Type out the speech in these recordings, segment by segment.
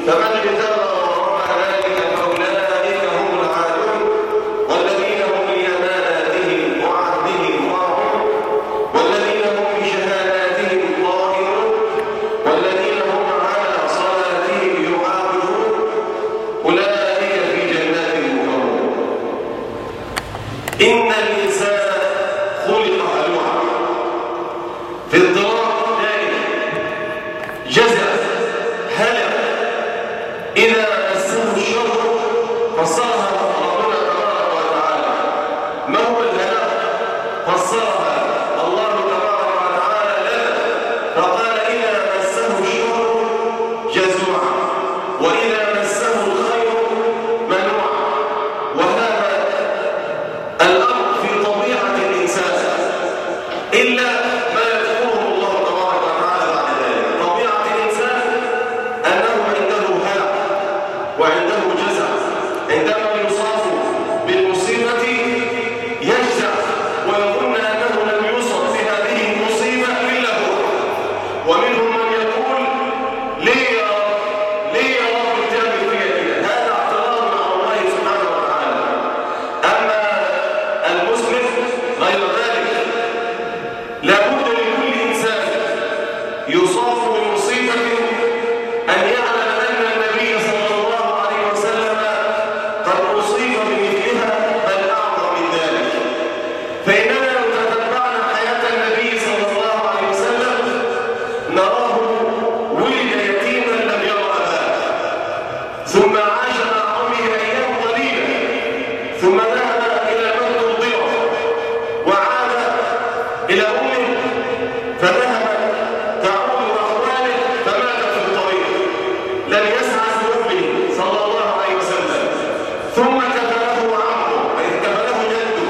فمن ابتغى وراء ذلك فأولئك هم العادون والذين هم لأماناتهم وعهدهم راعون والذين هم بشهاداتهم قائمون والذين هم على صلاتهم يحافظون أولئك في جنات مكرمون. إن الإنسان خلق هلوعا في اضطراب دائم جزع هلع إذا مسه الشر فصرها ربنا تبارك وتعالى. ما هو الهلاك؟ فصرها الله تبارك وتعالى لنا فقال إذا مسه الشر جزوعا وإذا مسه الخير منوعا. وهذا الأمر في طبيعة الإنسان إلا ما يذكره الله تبارك وتعالى بعد ذلك. طبيعة الإنسان أنه عنده هلع وعنده جزع. عندما يصاب بالمصيبة يجزع ويظن أنه لم يصب بهذه المصيبة إلا هو. ومنهم من يقول ليه يا رب ليه يا رب تعمل فيا كده؟ هذا اعتراض على الله سبحانه وتعالى. أما المسلم غير ذلك، لابد لكل إنسان يصاب بمصيبة أن يعلم أن النبي صلى الله عليه وسلم قد أصيب بمثلها بل أعظم من ذلك. فإننا لو تتبعنا حياة النبي صلى الله عليه وسلم نراه ولد يتيما لم ير أباه، ثم عاش مع أمه أيام قليلة، ثم ذهب إلى من ترضعه وعاد إلى أمه فذهبت تعود أخواله فماتت في الطريق. لم يسعى بأمه صلى الله عليه وسلم. ثم كفله عمه أي كفله جده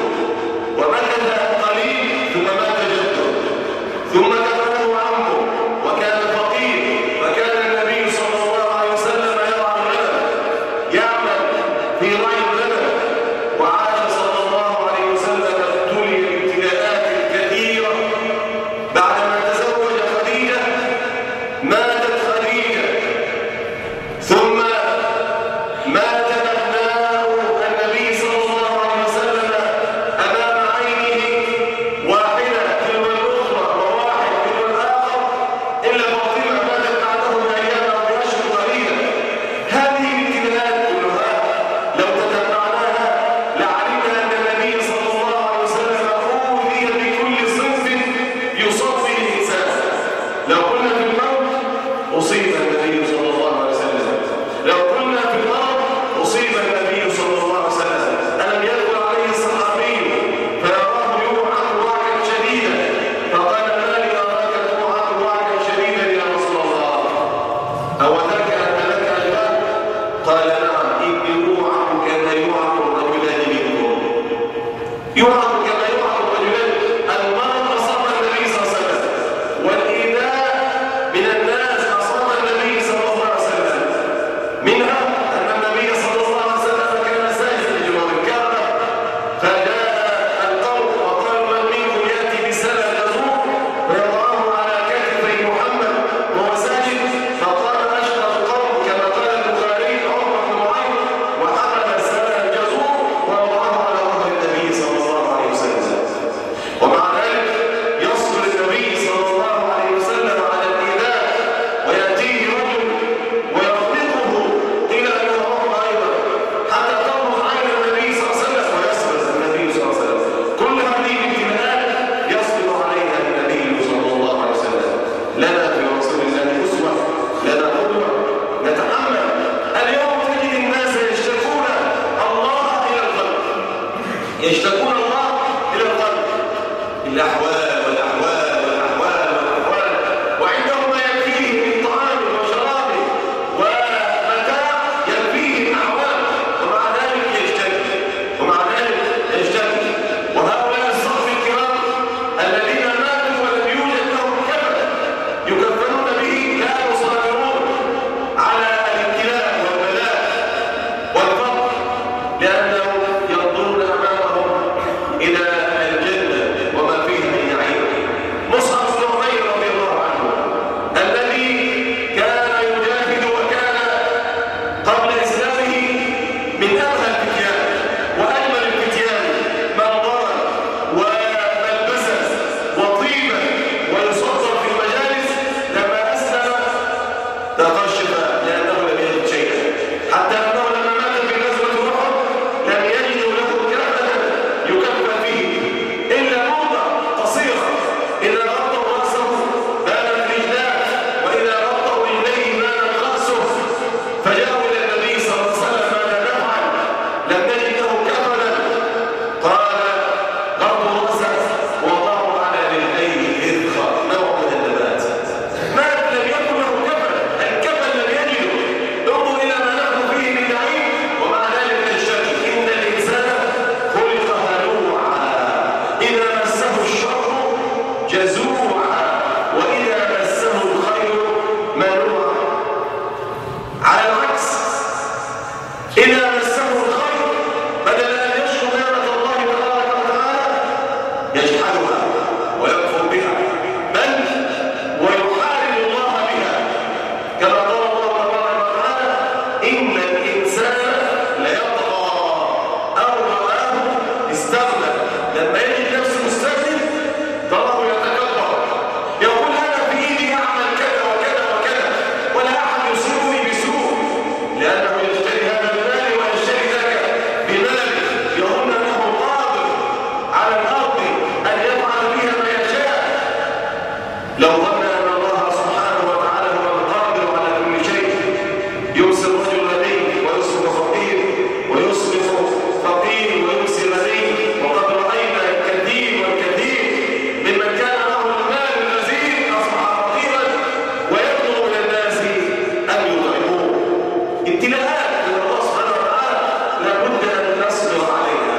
ومكث قليل ثم مات جده. ثم كفله عمه وكان فقير فكان النبي صلى الله عليه وسلم يرعى الغنم يعمل في رعي الغنم. وعاش صلى الله عليه وسلم ابتلي بابتلاءات كثيرة. بعدما تزوج خديجة ماتت خديجة، ثم مات أبناء النبي صلى الله عليه وسلم أمام عينه واحدة تلو الأخرى وواحد تلو الآخر إلا فاطمة ماتت بعده بأيام أو بأشهر قليلة. هذه الابتلاءات كلها لو تتبعناها لعلمنا أن النبي صلى الله عليه وسلم أوذي بكل صنف يصاب به الإنسان. لو قلنا في الموت أصيب النبي صلى الله عليه وسلم، لو قلنا في المرض أصيب النبي صلى الله عليه وسلم. ألم يدخل عليه الصحابي فيراه يوعك وعكا شديدا فقال ما لي أراك توعك وعكا شديدا يا رسول الله؟ أو ذاك أن لك أجران؟ قال نعم إني أوعك كما يوعك الرجلان منكم. يوعك كما يوعك الرجلان. المرض أصاب النبي صلى الله عليه وسلم والإيذاء من الناس أصاب النبي صلى الله عليه وسلم. منها أن النبي صلى الله عليه وسلم كان ساجدا لجمهور الكعبة فجاء القوم وقالوا من منكم يأتي بسلة تزور فيضعه على كتفي محمد وهو ساجد فقال أشرف أعطاه الشفاء لأنه لم يجد شيئا، حتى أنه لما مات في غزوة أحد لم يجدوا له كفنا يكفن فيه إلا موضع قصيرة، إذا غطوا رأسه بانت رجلاه، وإذا غطوا رجليه بانت رأسه، فجاءوا إلى النبي صلى الله عليه وسلم ماذا نفعل؟ لم نجد له كفنا. قال غطوا رأسه ووضعوا على رجليه إذخر، نوع من النبات. مات لم يكن له كفن، الكفن لم يجده. انظر إلى ما نحن فيه من نعيم ومع ذلك نشتكي. إن الإنسان خلق هلوعا إذا مسه الشر جزوعا وإذا مسه الخير منوعا. على العكس، إذا مسه الخير بدل أن يشكر نعمة الله تبارك وتعالى يجحدها ويكفر بها، بل ويحارب الله بها، كما قال الله تبارك وتعالى: إن الإنسان ليطغى أن رآه استغنى. لما يجد نفسه مستغني تراه يتكبر، يقول أنا في إيدي أعمل كذا وكذا وكذا ولا أحد يصيبني بسوء، لأنه يشتري هذا بماله ويشتري ذاك بماله، يظن أنه قادر على الأرض أن يفعل بها ما يشاء. لو ظن أن الله سبحانه وتعالى هو القادر على كل شيء يمسي الرجل غني ويصبح فقير، ويصبح فقير ويمسي غني، وقد رأينا الكثير والكثير ممن كان له المال الغزير أصبح فقيرا ويطلب من الناس أن يطعموه. ابتلاءات من الله سبحانه وتعالى لابد أن نصبر عليها.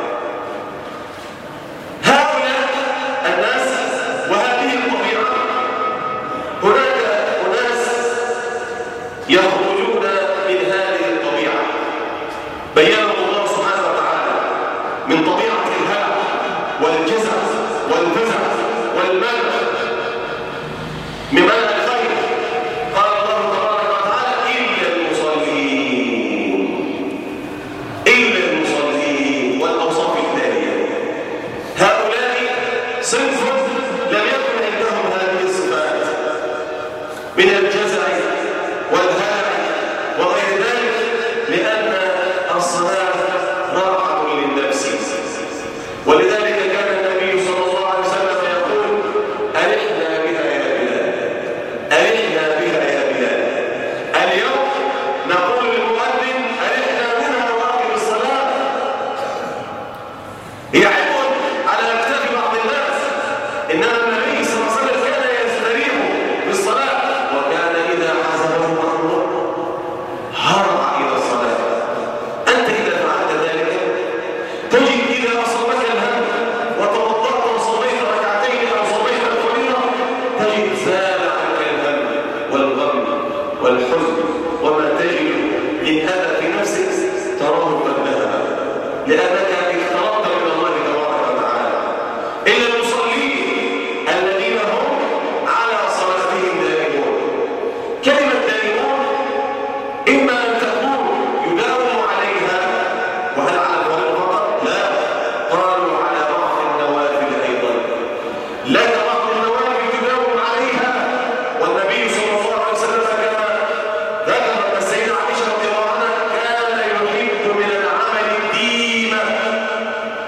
هؤلاء الناس وهذه الطبيعة، هناك أناس يخرجون من هذه الطبيعة بينهم الله سبحانه وتعالى من طبيعة الهلع والجزع والفزع والمنع من منع الخير. قال الله تبارك وتعالى: إلا المصلين، إلا المصلين. والأوصاف التالية: هؤلاء صنف لم يكن عندهم هذه الصفات من الجزع والهلع وغير ذلك، لأن الصلاة راحة للنفس. ولذلك كان النبي صلى الله عليه وسلم يقول: أرحنا بها يا بلال، أرحنا بها يا بلال. اليوم نقول للمؤذن: أرحنا منها وأقم الصلاة. هي عبء على أكتاف بعض الناس، إنما النبي صلى الله عليه وسلم كان يستريح بالصلاة، وكان إذا حزبه أمر هرع إلى الصلاة. أنت إذا فعلت ذلك تجد إذا أصابك الهم وتوضأت وصليت ركعتين أو صليت الفريضة تجد زال عنك الهم والغم والحزن، وما تجد من أذى في نفسك تراه قد ذهب، لأنك اقتربت من الله تبارك وتعالى. إلا المصلين الذين هم على صلاتهم دائمون. كلمة دائمون إما أن تكون يداوم عليها، وهل على الفريضة فقط؟ لا، قالوا على بعض النوافل أيضا. لك بعض النوافل تداوم عليها، والنبي صلى الله عليه وسلم كما ذكر السيدة عائشة رضي الله عنها كان يحب من العمل الديمة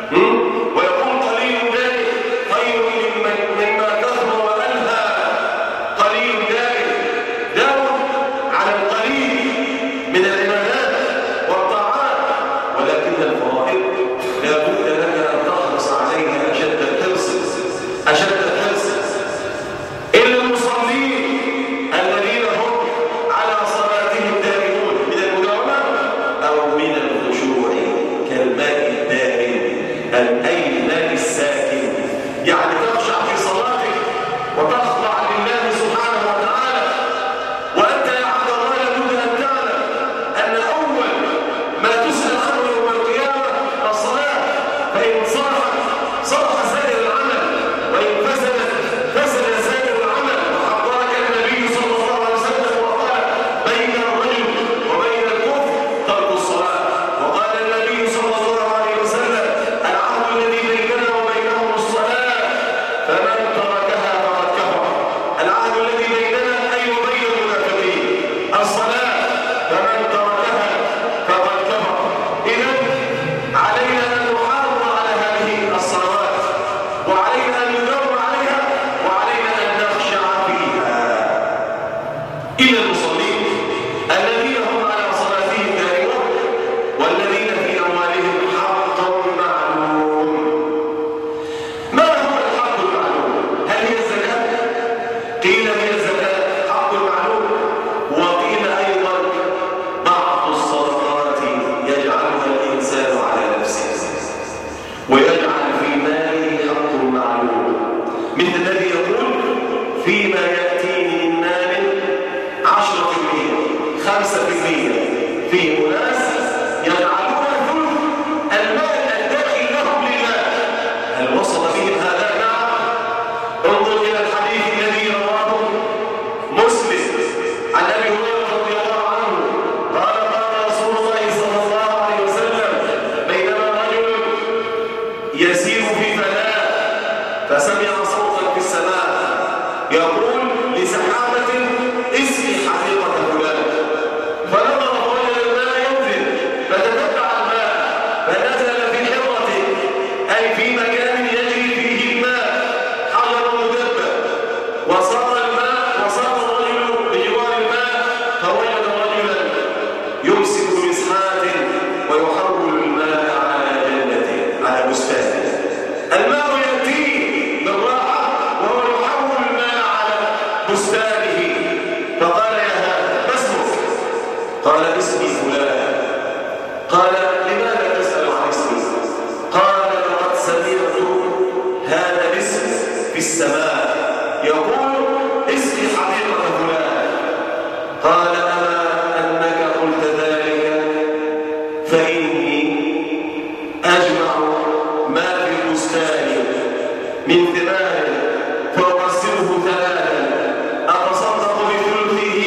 5%. في أناس يجعلون ثلث المال الداخل لهم لله. هل وصل بهم هذا؟ نعم. انظر إلى الحديث الذي رواه مسلم عن أبي هريرة رضي الله عنه قال قال رسول الله صلى الله عليه وسلم بينما رجل يسير في فلاة فسمع صوتا في السماء يقول لسحابة اسقي حديقة فلان، فنظر فوجد الماء ينزل فتتبع الماء فنزل في حرة أي في مكان يجري فيه الماء حجر مدبب، وصار الرجل بجوار الماء فوجد رجلا يمسك بمسحات ويحول الماء على جنته على بستانه. الماء يأتيه بالراحة وهو يحول الماء على بستانه. فقال يا هذا ما اسمك؟ قال اسمي فلان. قال لماذا تسأل عن اسمي؟ قال لقد سمعت هذا الاسم في السماء يقول اسقي حديقة فلان. قال أما أنك قلت ذلك فإني أجمع ما في البستان من ثمار فأقسمه ثلاثا أتصدق بثلثه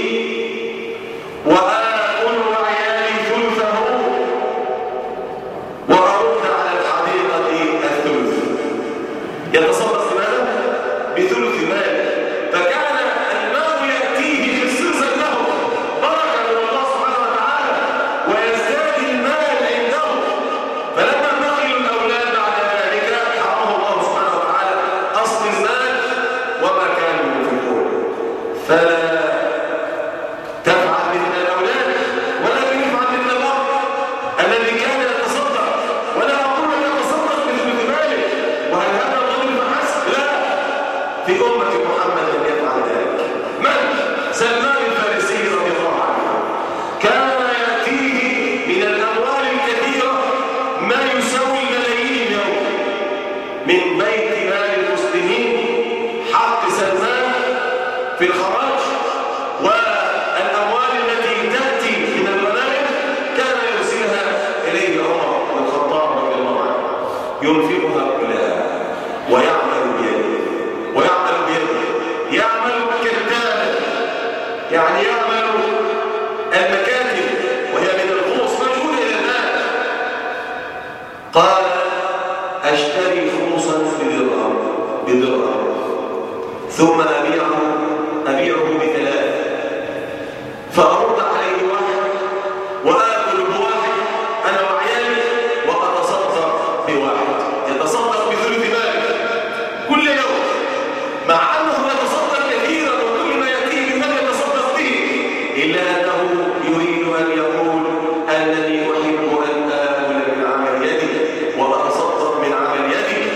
وآكل وعيالي ثلثه وأرد على الحديقة الثلث. يتصدق بماذا؟ بثلث ماله. فكان المال يأتيه خصيصا له بركة من الله سبحانه وتعالى ويزداد المال عنده. فلما بخلوا الأولاد بعد ذلك حرمه الله سبحانه وتعالى أصل المال وما كانوا ينفقون. فلا تفعل مثل الأولاد ولكن افعل مثل الأب الذي كان يتصدق. ولا أقول لك تصدق بثلث مالك وهل هذا الرجل فحسب؟ لا، في أمة محمد من يفعل ذلك. من؟ سلمان الفارسي رضي الله عنه كان يأتيه من الأموال الكثيرة ما يساوي الملايين اليوم من بيت مال المسلمين حق سلمان في الخراج والأموال التي تأتي من الغنائم كان يرسلها إليه عمر بن الخطاب رضي الله عنه ينفقها كلها ويعمل بيده يعمل كالتالي، يعني يعمل المكاتب وهي من الخوص مجهولة إلى الآن. قال أشتري خمصا بدرهم ثم أبيعه بثلاث فأرد عليه واحد وآكل بواحد أنا وعيالي وأتصدق بواحد. يتصدق بثلث ماله كل يوم مع أنه يتصدق كثيرا وكل ما يأتيه من مال يتصدق به، إلا أنه يريد أن يقول أنني أحب أن آكل من عمل يدي وأتصدق من عمل يدي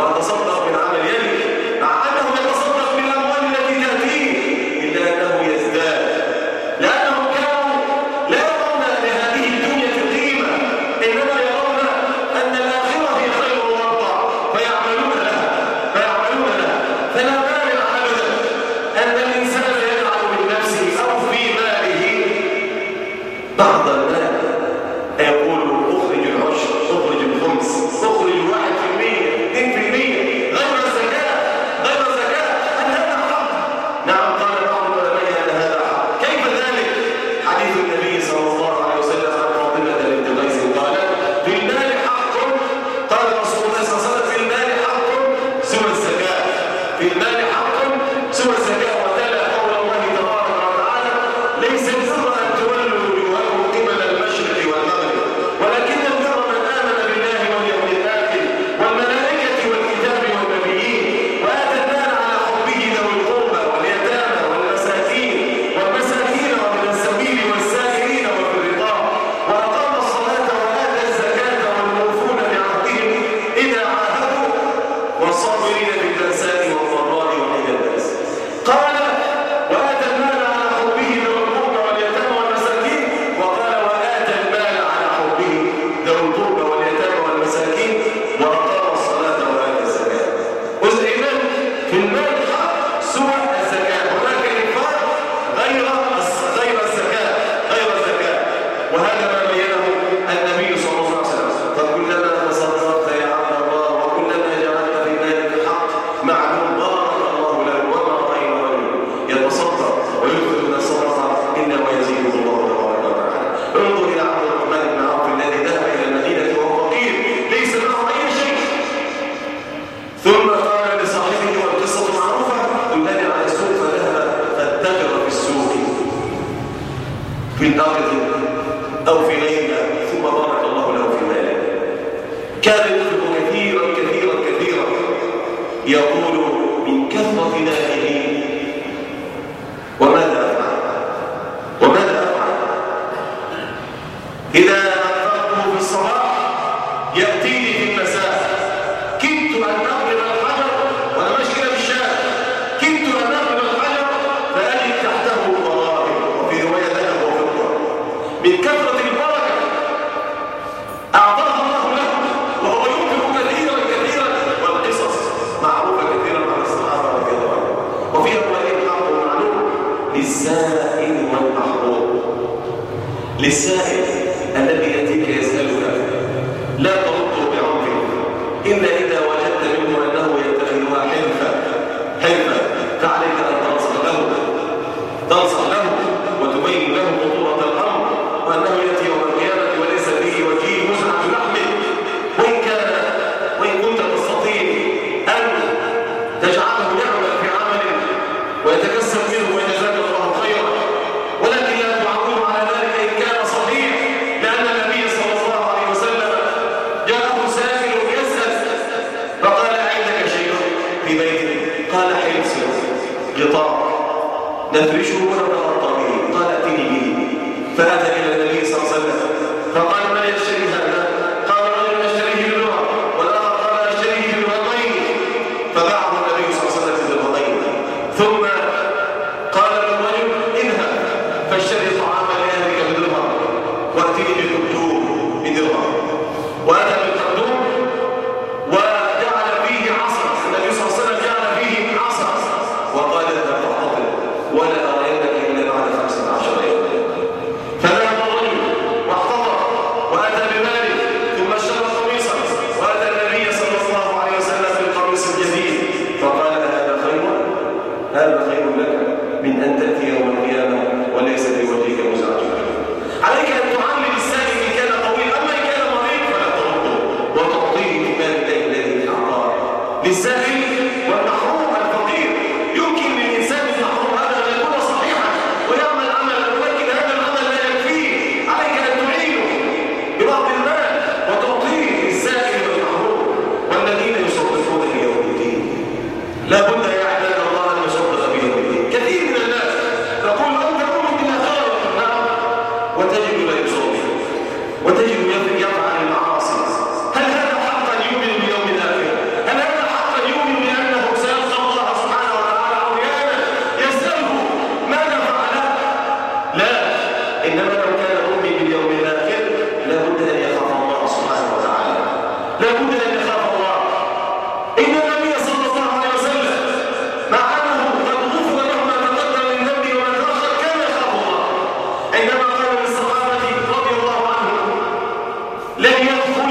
مع أنه يتصدق بالأموال التي تأتيه، إلا أنه يزداد لأنهم كانوا لا يرون لهذه الدنيا قيمة إنما يرون أن الآخرة هي خير وأرضى فيعملون لها. فلا مانع أبدا أن الإنسان يجعل من نفسه أو في ماله بعض المال يقول اخرج العشر، اخرج الخمس، اخرج 1%، 2%، غير زكاة. هل هذا حق؟ نعم، قال بعض العلماء أن هذا حق. كيف ذلك؟ حديث النبي صلى الله عليه وسلم عن فاطمة بنت قيس قال في المال حق. قال رسول الله صلى الله عليه وسلم في المال حق سوى الزكاة. وتلا قول الله تبارك وتعالى ليس البر أن تولوا وجوهكم قبل المشرق والمغرب ولكن البر من آمن بالله واليوم الآخر والملائكة والكتاب والنبيين وآتى المال على حبه ذوي القربى واليتامى والمساكين وابن السبيل والسائلين وفي الرقاب وأقام الصلاة وآتى الزكاة والموفون بعهدهم إذا عاهدوا والصابرين بالبأساء والضراء وحين البأس. قال وآتى المال على حبه ذوي القربى واليتامى في الأرض أو في غيرها ثم بارك الله له في ماله. كان ينفق كثيرا كثيرا كثيرا، يقول من كثرة ماله وماذا أفعل؟ وماذا أفعل؟ إذا أنفقته في الصباح يأتيني في المساء، كدت أن أقلب الحجر وأنا ماشي كده في الشارع، كدت أن أقلب الحجر فأجد تحته ضرائب وفي رواية ذهب وفضة من كثرة البركة أعطاها الله له وهو ينفق كثيرا كثيرا. والقصص معروفة كثيرا عن الصحابة رضي الله عنهم، وفيها رواية حق معلوم للسائل والمحروم. للسائل الذي يأتيك يسألك لا ترده بعنف إلا إذا وجدت منه أنه يتخذها حرفة فعليك أن تنصح له وتبين له خطورة الأمر وأنه يأتي يوم القيامة وليس فيه وجيه مزعج لحمه. وإن كنت تستطيع أن تجعله يعمل في عمل ويتكسب منه ويجزاك الله خيرا، ولكن لا تعاونه على ذلك إن كان صحيح، لأن النبي صلى الله عليه وسلم جاءه سائل يسأل فقال عندك شيء في بيتك؟ قال حلس غطاء نفرشه ونتغطى به. قال ائتني به. فأتى إلى النبي صلى الله عليه وسلم فقال من يشتري هذا؟ قال رجل يشتريه باللغة، والآخر قال يشتريه بالغطين. فباعه النبي صلى الله عليه وسلم بالغطين. ثم قال للرجل اذهب فاشتري طعاما لأهلك بدرهم وأتني بالقدوم بدرهم. وأتى بالقدوم وجعل فيه عصا، النبي صلى الله عليه وسلم جعل فيه عصا وقال اذهب فاحتطب ولا أرينك إلا بعد 15 يوما. فذهب الرجل واحتضر وأتى بماله ثم اشترى قميصا وأتى النبي صلى الله عليه وسلم بالقميص الجديد فقال هذا خير لك من أن تأتي يوم القيامة وليس في وجهك مزعج. عليك أن تعلم السائل إن كان طويل، أما إن كان مريض فلا ترده وتعطيه من مال الله الذي أعطاه. للسائل والمحروم الفقير يمكن للإنسان المحروم هذا أن يكون صحيحا ويعمل عملا، ولكن هذا العمل لا يكفيه. عليك أن تعينه ببعض المال وتعطيه للسائل والمحروم. والذين يصدقون بيوم الدين لا بد يا عباد الله أن يصدق بيوم الدين. كثير من الناس تقول أنت تؤمن بالآخرة، نعم، وتجد لا يصلي وتجد يفعل المعاصي. هل هذا حقا يؤمن بيوم الآخرة؟ هل هذا حقا يؤمن بأنه سيلقى الله سبحانه وتعالى عريانا يسأله ماذا فعل؟ لا، إنما لو كان مؤمن باليوم الآخر لابد أن يخاف الله سبحانه وتعالى، لابد أن يخاف الله. إن النبي صلى الله عليه وسلم مع أنه قد غفر له ما تقدم من ذنبه وما تأخر كان يخاف الله. عندما قال للصحابة رضي الله عنهم لن يدخل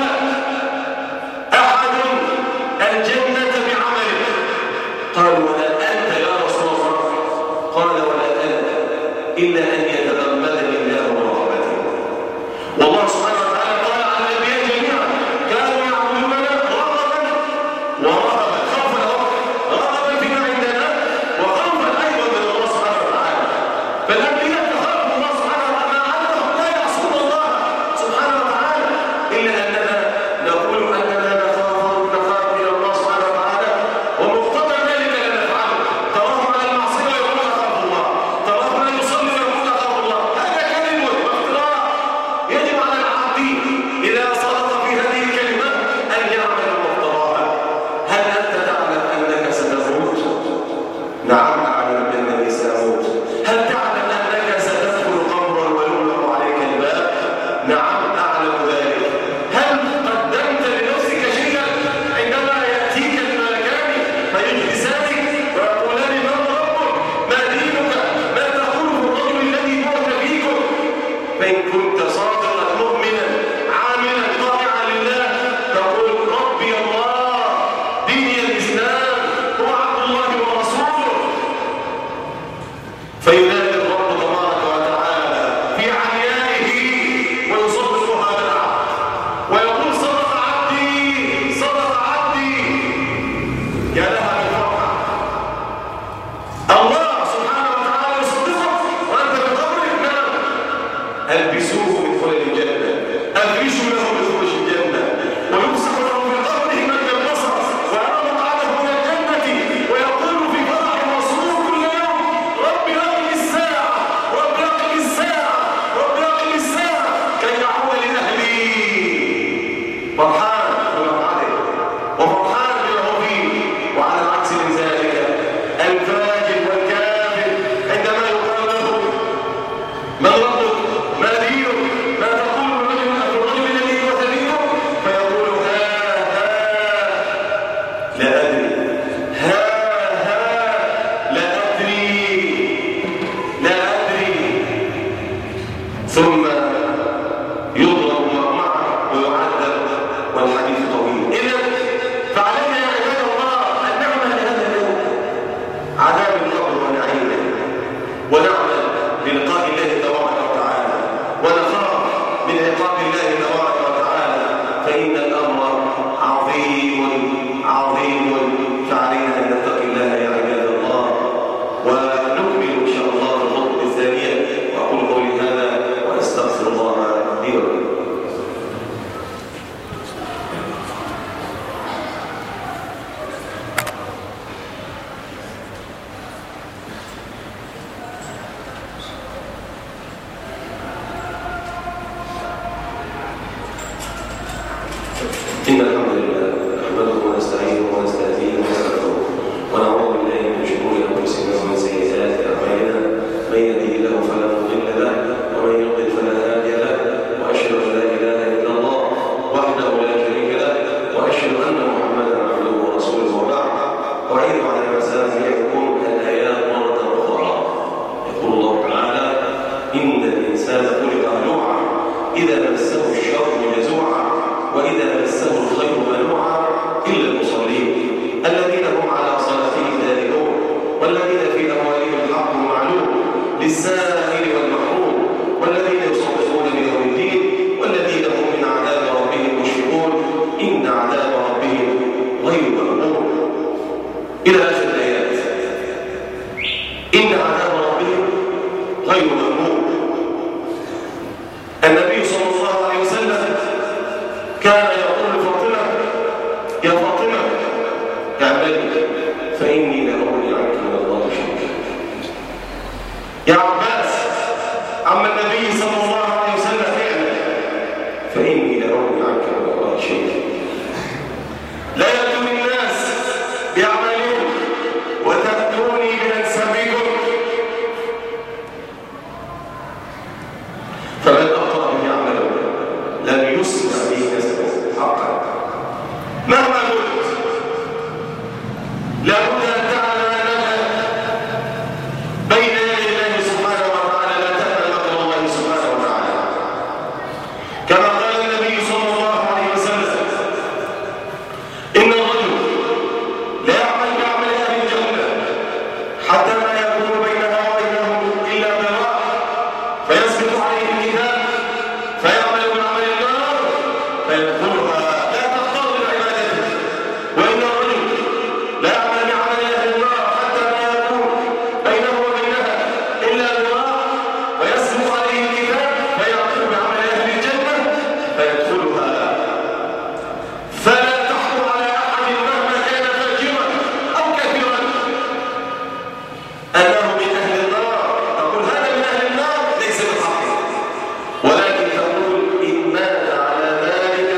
أحد الجنة بعمله، قالوا ولا أنت يا رسول الله؟ قال ولا أنا إلا أن يتغمدني الله برحمته. والله سبحانه وتعالى قال عن الأنبياء جميعا كانوا يعبدوننا رغبا ورهبا، خوفا رغبا فيما عندنا وخوفا أيضا من الله سبحانه وتعالى. فالأنبياء تخافوا الله سبحانه وتعالى مع أنهم لا يعصون الله سبحانه وتعالى، إلا أننا نقول أننا نخاف إلى الله سبحانه وتعالى ومقتضى ذلك لا نفعله. تراه على المعصية يقول أخاف الله، تراه لا يصلي ويقول أخاف الله. هذا كذب وافتراء. يجب على العبد إذا صدق في هذه الكلمة أن يعمل مقتضاها. هل أنت تعلم أنك ستموت؟ نعم أعلم أنني سأموت. هل تعلم أنك ستدخل قبرا ويغلق عليك الباب؟ نعم أعلم ذلك. هل قدمت لنفسك شيئا عندما يأتيك الملكان فيجلسانك ويقولان من ربك؟ ما دينك؟ ما تقول الرجل الذي بعث فيكم؟ فإن كنت صادقا مؤمنا عاملا طائعا لله تقول ربي الله ديني الإسلام هو عبد الله ورسوله. فينادي الرب تبارك وتعالى في عليائه ويصدق هذا العبد ويقول صدق عبدي صدق عبدي. يا لها من فرحة. الله سبحانه وتعالى يصدقك وأنت بقبرك. نعم ألبسوه من خلل الجنة، أفرشوا له بفرش الجنة، ويمسح له من قبره مد البصر، ويرى مقعده من الجنة، ويقول في فرح مسرور كل يوم: رب أقم الساعة، رب أقم الساعة، رب أقم الساعة كي يعود لأهلي. فرحان بمقعده وفرحان بما هو فيه. وعلى العكس من ذلك الفاجر والكافر عندما يقال له: من ربك؟ ما دينك؟ ما تقول الرجل الذي هو دينه؟ فيقول: ها لا أدري، ها لا أدري، لا أدري. ثم يضرب معه ويعذب والحديث طويل. إذن فعلينا يا عباد الله أن نعمل لهذا اليوم عذاب القبر ونعيمه، ونعمل بلقاء الله تبارك وتعالى، ونخاف من عقاب الله تبارك وتعالى، فإن الأمر عظيم عظيم. فعلينا أن نتقي الله يا عباد الله. ونكمل إن شاء الله في الخطبة الثانية. وأقول قولي هذا وأستغفر الله لي ولكم. إن الحمد لله نحمده ونستعينه ونستهديه ونستغفره، ونعوذ بالله من شرور أنفسنا ومن سيئات أعمالنا. من يهده الله فلا مضل له، ومن يضلل فلا هادي له. وأشهد أن لا إله إلا الله وحده لا شريك له، وأشهد أن محمدا عبده ورسوله. وبعد، أعيد على مسامعكم الآيات مرة أخرى. يقول الله تعالى: إن الإنسان خلق هلوعا إذا مسه الشر جزوعا وإذا مسه الخير منوعا إلا المصلين الذين هم على صلاتهم دائمون والذين في أموالهم حق معلوم للسائل والمحروم والذين يصدقون بيوم الدين والذين هم من عذاب ربهم مشفقون إن عذاب ربهم غير مأمون إلى آخر الآيات. إن عذاب ربهم غير مأمون. النبي صلى الله عليه وسلم كان يقول لفاطمة: يا فاطمة اعملي فإني لا أغني عنك من الله شيئا. يا عباس عم النبي صلى الله عليه وسلم اعمل فإني لا أغني عنك من الله شيئا. لا يأتون الناس بأعمالهم وتأتوني بأنسابكم، فمن أخطأ بعمله لم يسمع به نسبه حقا. مهما قلت لابد أن تعلم أنك بين يدي الله سبحانه وتعالى لا تأمن مكر الله سبحانه وتعالى. كما قال النبي صلى الله عليه وسلم: إن الرجل لا يعمل بعمل أهل الجنة حتى ما يكون بينها وبينه إلا ذراع فيسبق عليه الكتاب فيعمل بعمل النار فيدخلها لا تختار بعبادته. وإن الرجل لا يعمل بعمل أهل النار حتى ما يكون بينه وبينها إلا ذراع فيسبق عليه الكتاب فيعمل بعمل أهل الجنة فيدخلها. فلا تحكم على أحد مهما كان فاجرا أو كافرا أنه من أهل النار. تقول هذا من أهل النار ليس بالحق، ولكن تقول إن مات على ذلك.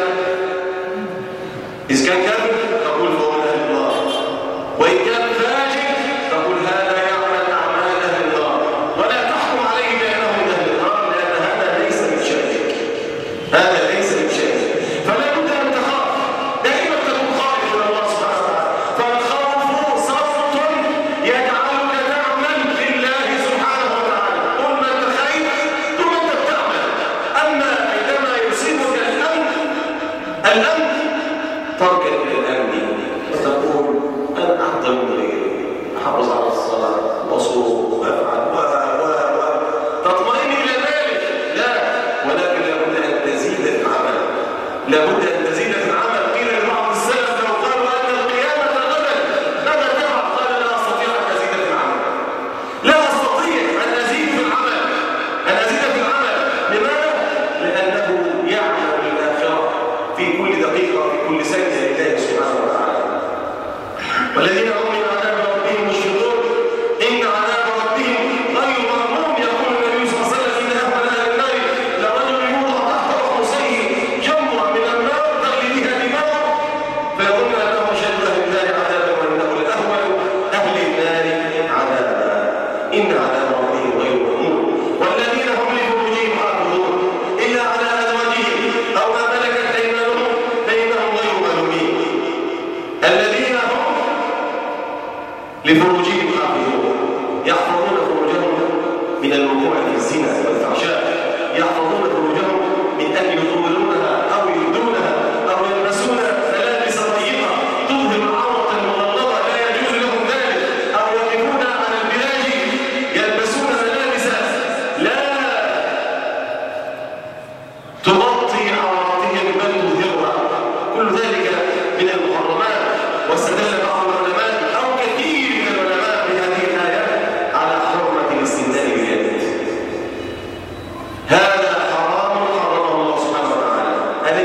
إذا كان كافر تقول فهو من أهل النار، وإن كان فاجر تقول هذا يعمل أعمال أهل النار، ولا تحكم عليه بأنه من أهل النار، لأن هذا ليس من شأنك، هذا ليس من شأنك. فلا بد أن تخاف دائما، تكون خائف من الله سبحانه وتعالى. فالخوف صوت يجعلك تعمل لله سبحانه وتعالى. طول ما أنت خايف طول ما أنت بتعمل. أما عندما يصيبك الأمن تركن إلى الأمن وتقول أنا أعطي من غيري، أحافظ على الصلاة وأصوم وأفعل تطمئن إلى ذلك. لا، ولكن لابد أن تزيد في العمل، لابد أن تزيد في العمل. قيل لبعض السلف لو قالوا أن القيامة غدا ماذا تفعل؟ قال لا أستطيع أن أزيد في العمل، لا أستطيع أن أزيد في العمل، أن أزيد في العمل. لماذا؟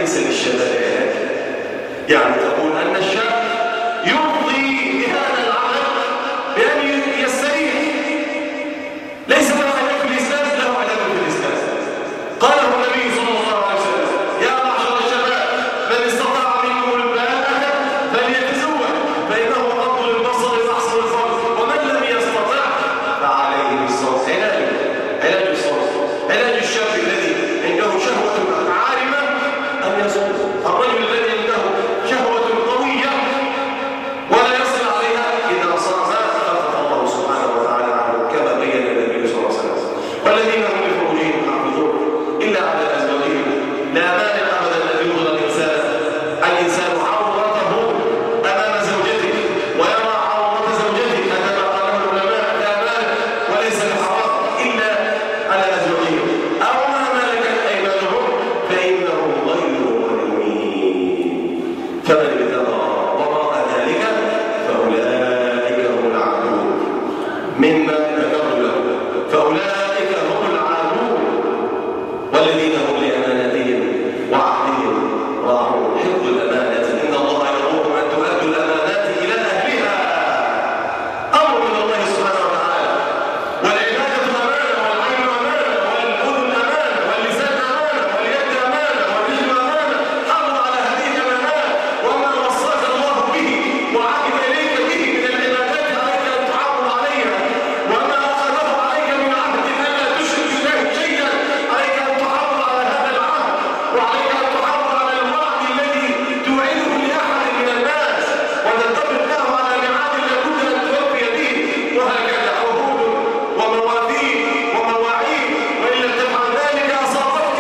أليس للشباب علاج؟ يعني تقول أن الشاب يمضي بهذا العمل بأن يستريح، ليس له علاج في الإسلام، له علاج في الإسلام. قاله النبي صلى الله عليه وسلم: يا معشر الشباب من استطاع منكم الباءة فليتزوج فإنه غض للبصر وأحسن الفرج، ومن لم يستطع فعليه بالصوم. علاج الصوم، علاج الشاب الذي عنده شهوة عارمة أن يصوم. الرجل الذي عنده شهوة قوية ولا يصل عليها إذا صام خفف الله سبحانه وتعالى عنه كما بين النبي صلى الله عليه وسلم. والذين هم لفروجهم حافظون إلا على أزواجهم. لا مانع أبدا أن يغض الإنسان عورته أمام زوجته ويرى عورة زوجته، هذا ما قاله العلماء لا مانع وليس بحرام إلا على أزواجهم أو ما ملكت أيمانهم فإنهم غير ملومين. فمن ابتغى وراء ذلك فأولئك هم العادون مما ذكروا له، فأولئك هم العادون والذين هم لأماناتهم وعهدهم راعون. حفظ الأمانات، إن الله يأمركم أن تؤدوا الأمانات إلى أهلها، أمر من الله سبحانه وتعالى. والعبادة أمانة، والعين أمانة، والأذن أمانة، واللسان أمانة، واليد أمانة، والرجل أمانة. حافظ على هذه الأمانات، وما وصاك الله به وعهد إليك به من العبادات عليك أن تحافظ عليها، وما أخذه عليك من عهد ألا تشرك بالله شيئا عليك أن تحافظ على هذا العهد، وعليك أن تحافظ على الوعد الذي توعده لأحد من الناس وتتفق له على ميعاد لابد أن توفي به، وهكذا عهود ومواثيق ومواعيد، وإن لم تفعل ذلك أصابتك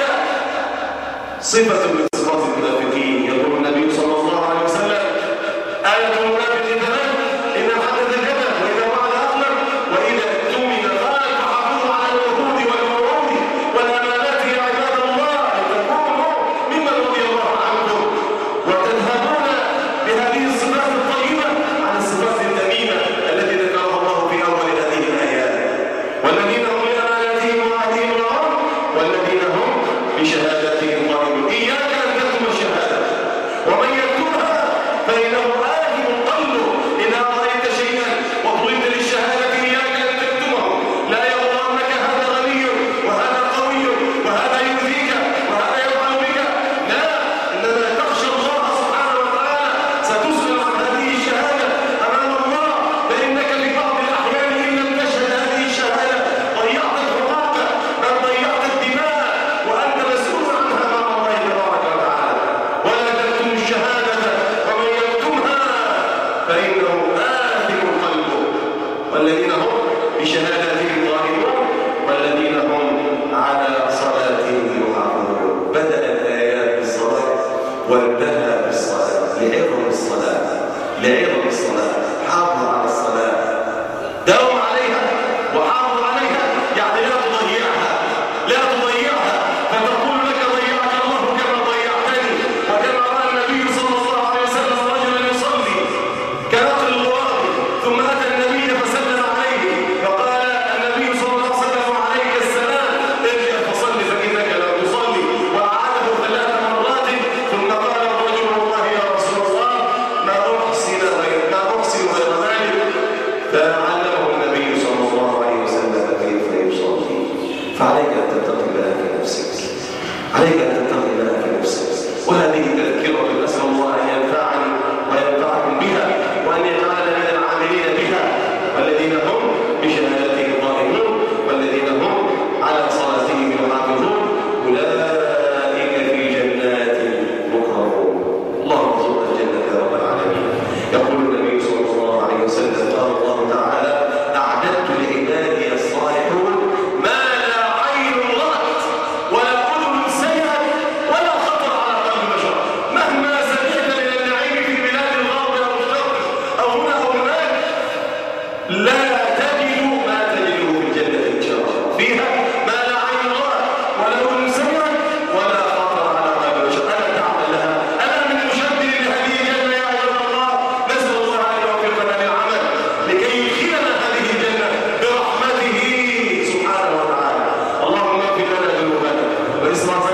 صفة من صفات المنافقين. يقول النبي صلى الله عليه وسلم: آية المنافق ثلاث: إذا حدث كذب، وإذا وعد أخلف، وإذا اؤتمن خان. فحافظوا على العهود والموعود والأمانات يا عباد الله لتكونوا ممن رضي الله عنكم، وتذهبون بهذه الصفات الطيبة عن الصفات الذميمة التي ذكرها الله في أول هذه الآيات. والذين هم لأماناتهم وعهدهم راعون والذين هم بشهاداتهم قائمون. إياك أن تكتم الشهادة، ومن يكتمها فإنه آثم قلبه. إذا رأيت شيئا وطلبت للشهادة إياك أن تكتمه. لا يغرنك هذا غني وهذا قوي وهذا يؤذيك وهذا يفعل بك، لا، إنما تخشى الله سبحانه وتعالى. ستسأل عن هذه الشهادة أمام الله، فإنك في بعض الأحيان إن لم تشهد هذه الشهادة ضيعت الحقوق، بل ضيعت الدماء، وأنت مسؤول عنها أمام الله تبارك وتعالى. ولا تكتم الشهادة، ومن يكتمها فإنه آثم قلبه. والذين هم بشهاداتهم قائمون والذين هم على صلاتهم يحافظون. بدأ الآيات بالصلاة وانتهى بالصلاة، لعظم الصلاة، لعظم الصلاة. حافظ على الصلاة، داوم عليها وحافظ عليها، يعني لا تضيعها، لا تضيعها فتقول لك ضيعك الله كما ضيعتني. وكما رأى النبي صلى الله عليه وسلم رجلا يصلي كنقل الغراب، ثم أتى النبي فسلم عليه، فقال النبي صلى الله عليه وسلم: عليك السلام، ارجع فصل فإنك لا تصلي. وأعاده 3 مرات، ثم قال الرجل: والله يا رسول الله ما أحسن غير ذلك. فعلمه النبي صلى الله عليه وسلم كيف يصلي. فعليك أن تتقي الله في نفسك، عليك أن تتقي الله في نفسك. وهذه تذكرة، نسأل الله أن ينفعني وينفعكم بها، وأن يجعلنا من العاملين بها. والذين هم بشهادتهم قائمون والذين هم على صلاتهم يحافظون أولئك في جنات مكرمون. اللهم ارزقنا الجنة يا رب العالمين. يقول النبي صلى الله عليه وسلم: قال الله تعالى: أعددت لعبادي الصالحون ما لا عين رأت ولا أذن سمعت ولا خطر على قلب بشر. مهما سمعت من النعيم في بلاد الغرب أو الشرق أو هنا أو هناك، لا تجد ما تجده في الجنة إن شاء الله. فيها ما لا عين رأت ولا أذن سمعت ولا خطر على قلب بشر. ألا تعمل لها؟ ألا من مشبه لهذه الجنة يا عباد الله؟ نسأل الله أن يوفقنا للعمل لكي يدخلنا هذه الجنة برحمته سبحانه وتعالى. اللهم اغفر لنا ذنوبنا وإسرافنا